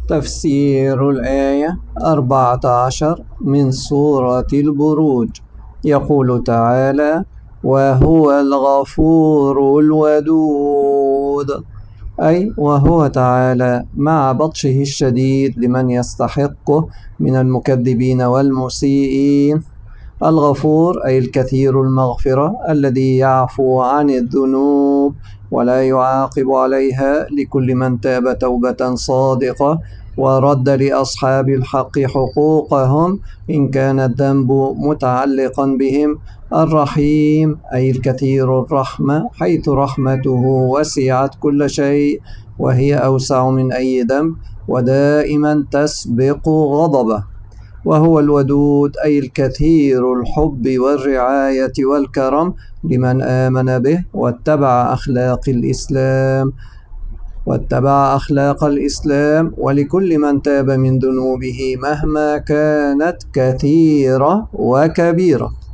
تفسير الآية 14 من سورة البروج. يقول تعالى: وهو الغفور الودود، أي وهو تعالى مع بطشه الشديد لمن يستحقه من المكذبين والمسيئين. الغفور أي الكثير المغفرة الذي يعفو عن الذنوب ولا يعاقب عليها لكل من تاب توبة صادقة ورد لأصحاب الحق حقوقهم إن كان الذنب متعلقا بهم. الرحيم أي الكثير الرحمة، حيث رحمته وسعت كل شيء وهي أوسع من أي ذنب ودائما تسبق غضبه. وهو الودود أي الكثير الحب والرعاية والكرم لمن آمن به واتبع أخلاق الإسلام ولكل من تاب من ذنوبه مهما كانت كثيرة وكبيرة.